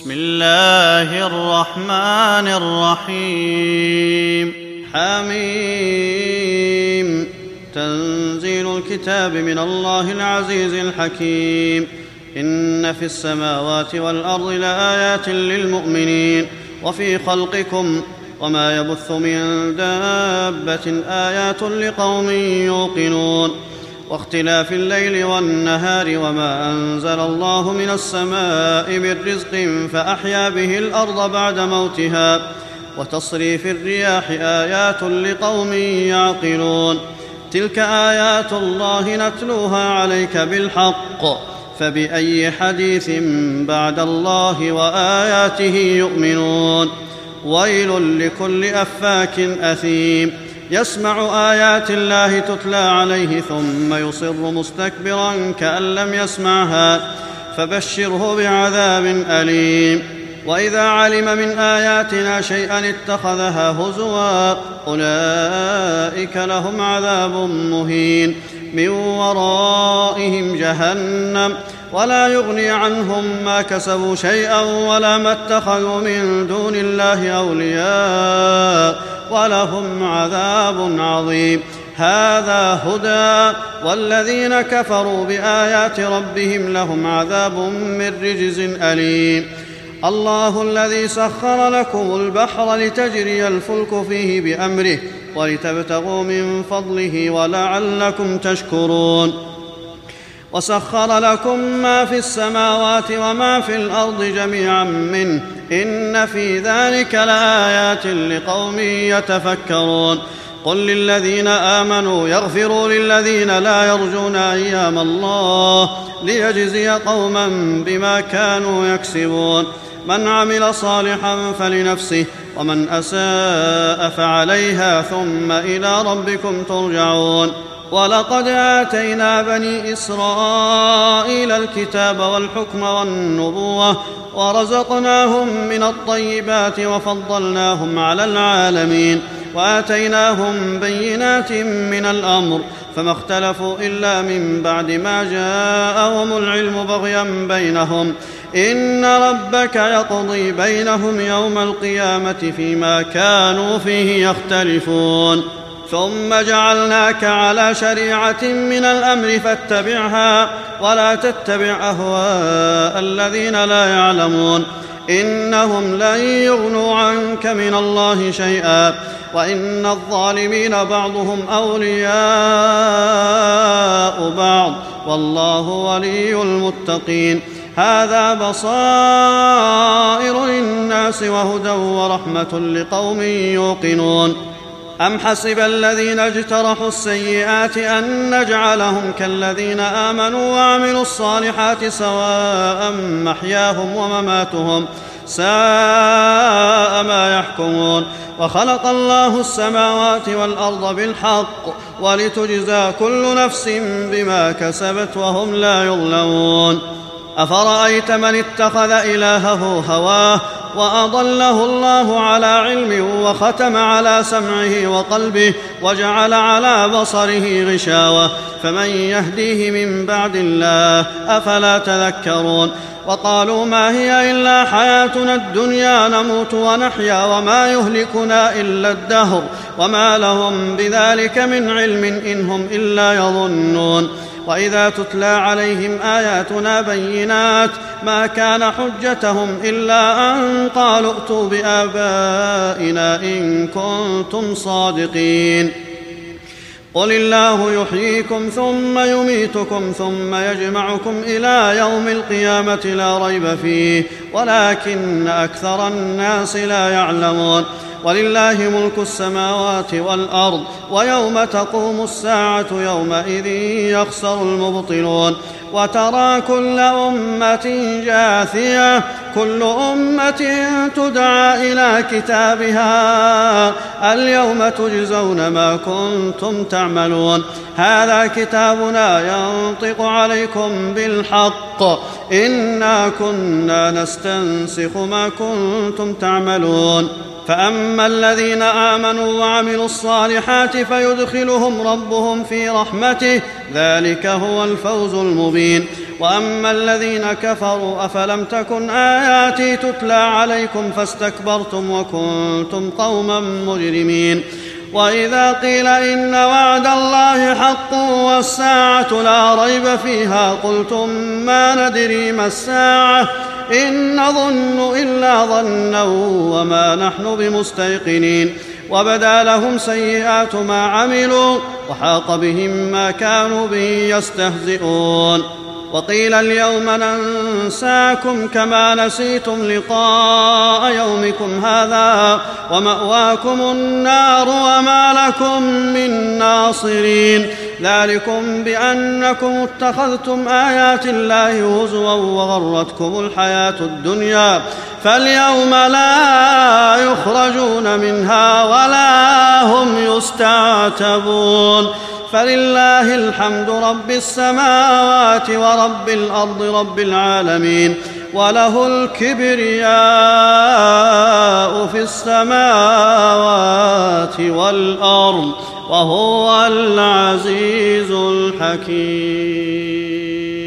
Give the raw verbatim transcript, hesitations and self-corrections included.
بسم الله الرحمن الرحيم حميم تنزيل الكتاب من الله العزيز الحكيم إن في السماوات والأرض لآيات للمؤمنين وفي خلقكم وما يبث من دابة آيات لقوم يوقنون واختلاف الليل والنهار وما أنزل الله من السماء من رزق فأحيا به الأرض بعد موتها وتصريف الرياح آيات لقوم يعقلون تلك آيات الله نتلوها عليك بالحق فبأي حديث بعد الله وآياته يؤمنون ويل لكل أفاك أثيم يسمع آيات الله تتلى عليه ثم يصر مستكبرا كأن لم يسمعها فبشره بعذاب أليم وإذا علم من آياتنا شيئا اتخذها هزوا أولئك لهم عذاب مهين من ورائهم جهنم ولا يغني عنهم ما كسبوا شيئا ولا ما اتخذوا من دون الله أولياء ولهم عذاب عظيم هذا هدى والذين كفروا بآيات ربهم لهم عذاب من رجز أليم الله الذي سخر لكم البحر لتجري الفلك فيه بأمره ولتبتغوا من فضله ولعلكم تشكرون وسخر لكم ما في السماوات وما في الأرض جميعا منه إن في ذلك لآيات لقوم يتفكرون قل للذين آمنوا يغفروا للذين لا يرجون أيام الله ليجزي قوما بما كانوا يكسبون من عمل صالحا فلنفسه ومن أساء فعليها ثم إلى ربكم ترجعون ولقد آتينا بني إسرائيل الكتاب والحكم والنبوة ورزقناهم من الطيبات وفضلناهم على العالمين وآتيناهم بينات من الأمر فما اختلفوا إلا من بعد ما جاءهم العلم بغيا بينهم إن ربك يقضي بينهم يوم القيامة فيما كانوا فيه يختلفون ثم جعلناك على شريعة من الأمر فاتبعها ولا تتبع أهواء الذين لا يعلمون إنهم لن يغنوا عنك من الله شيئا وإن الظالمين بعضهم أولياء بعض والله ولي المتقين هذا بصائر للناس وهدى ورحمة لقوم يوقنون أم حسب الذين اجترحوا السيئات أن نجعلهم كالذين آمنوا وعملوا الصالحات سواء محياهم ومماتهم ساء ما يحكمون وخلق الله السماوات والأرض بالحق ولتجزى كل نفس بما كسبت وهم لا يظلمون أفرأيت من اتخذ إلهه هواه وأضله الله على علم وختم على سمعه وقلبه وجعل على بصره غشاوة فمن يهديه من بعد الله أفلا تذكرون وقالوا ما هي إلا حياتنا الدنيا نموت ونحيا وما يهلكنا إلا الدهر وما لهم بذلك من علم إن هم إلا يظنون وإذا تتلى عليهم آياتنا بينات ما كان حجتهم إلا أن قالوا ائتوا بآبائنا إن كنتم صادقين قل الله يحييكم ثم يميتكم ثم يجمعكم إلى يوم القيامة لا ريب فيه ولكن أكثر الناس لا يعلمون ولله ملك السماوات والأرض ويوم تقوم الساعة يومئذ يخسر المبطلون وترى كل أمة جاثية كل أمة تدعى إلى كتابها اليوم تجزون ما كنتم تعملون هذا كتابنا ينطق عليكم بالحق إنا كنا نستنسخ ما كنتم تعملون فأما الذين آمنوا وعملوا الصالحات فيدخلهم ربهم في رحمته ذلك هو الفوز المبين وأما الذين كفروا أفلم تكن آياتي تتلى عليكم فاستكبرتم وكنتم قوما مجرمين وإذا قيل إن وعد الله حق والساعة لا ريب فيها قلتم ما ندري ما الساعة إن نظن إلا ظنا وما نحن بمستيقنين وبدا لهم سيئات ما عملوا وحاق بهم ما كانوا به يستهزئون وقيل اليوم ننساكم كما نسيتم لقاء يومكم هذا ومأواكم النار وما لكم من ناصرين ذلكم بأنكم اتخذتم آيات الله هزوا وغرتكم الحياة الدنيا فاليوم لا يخرجون منها ولا هم يستعتبون فلله الحمد رب السماوات ورب الأرض رب العالمين وله الكبرياء في السماوات والأرض وهو العزيز الحكيم.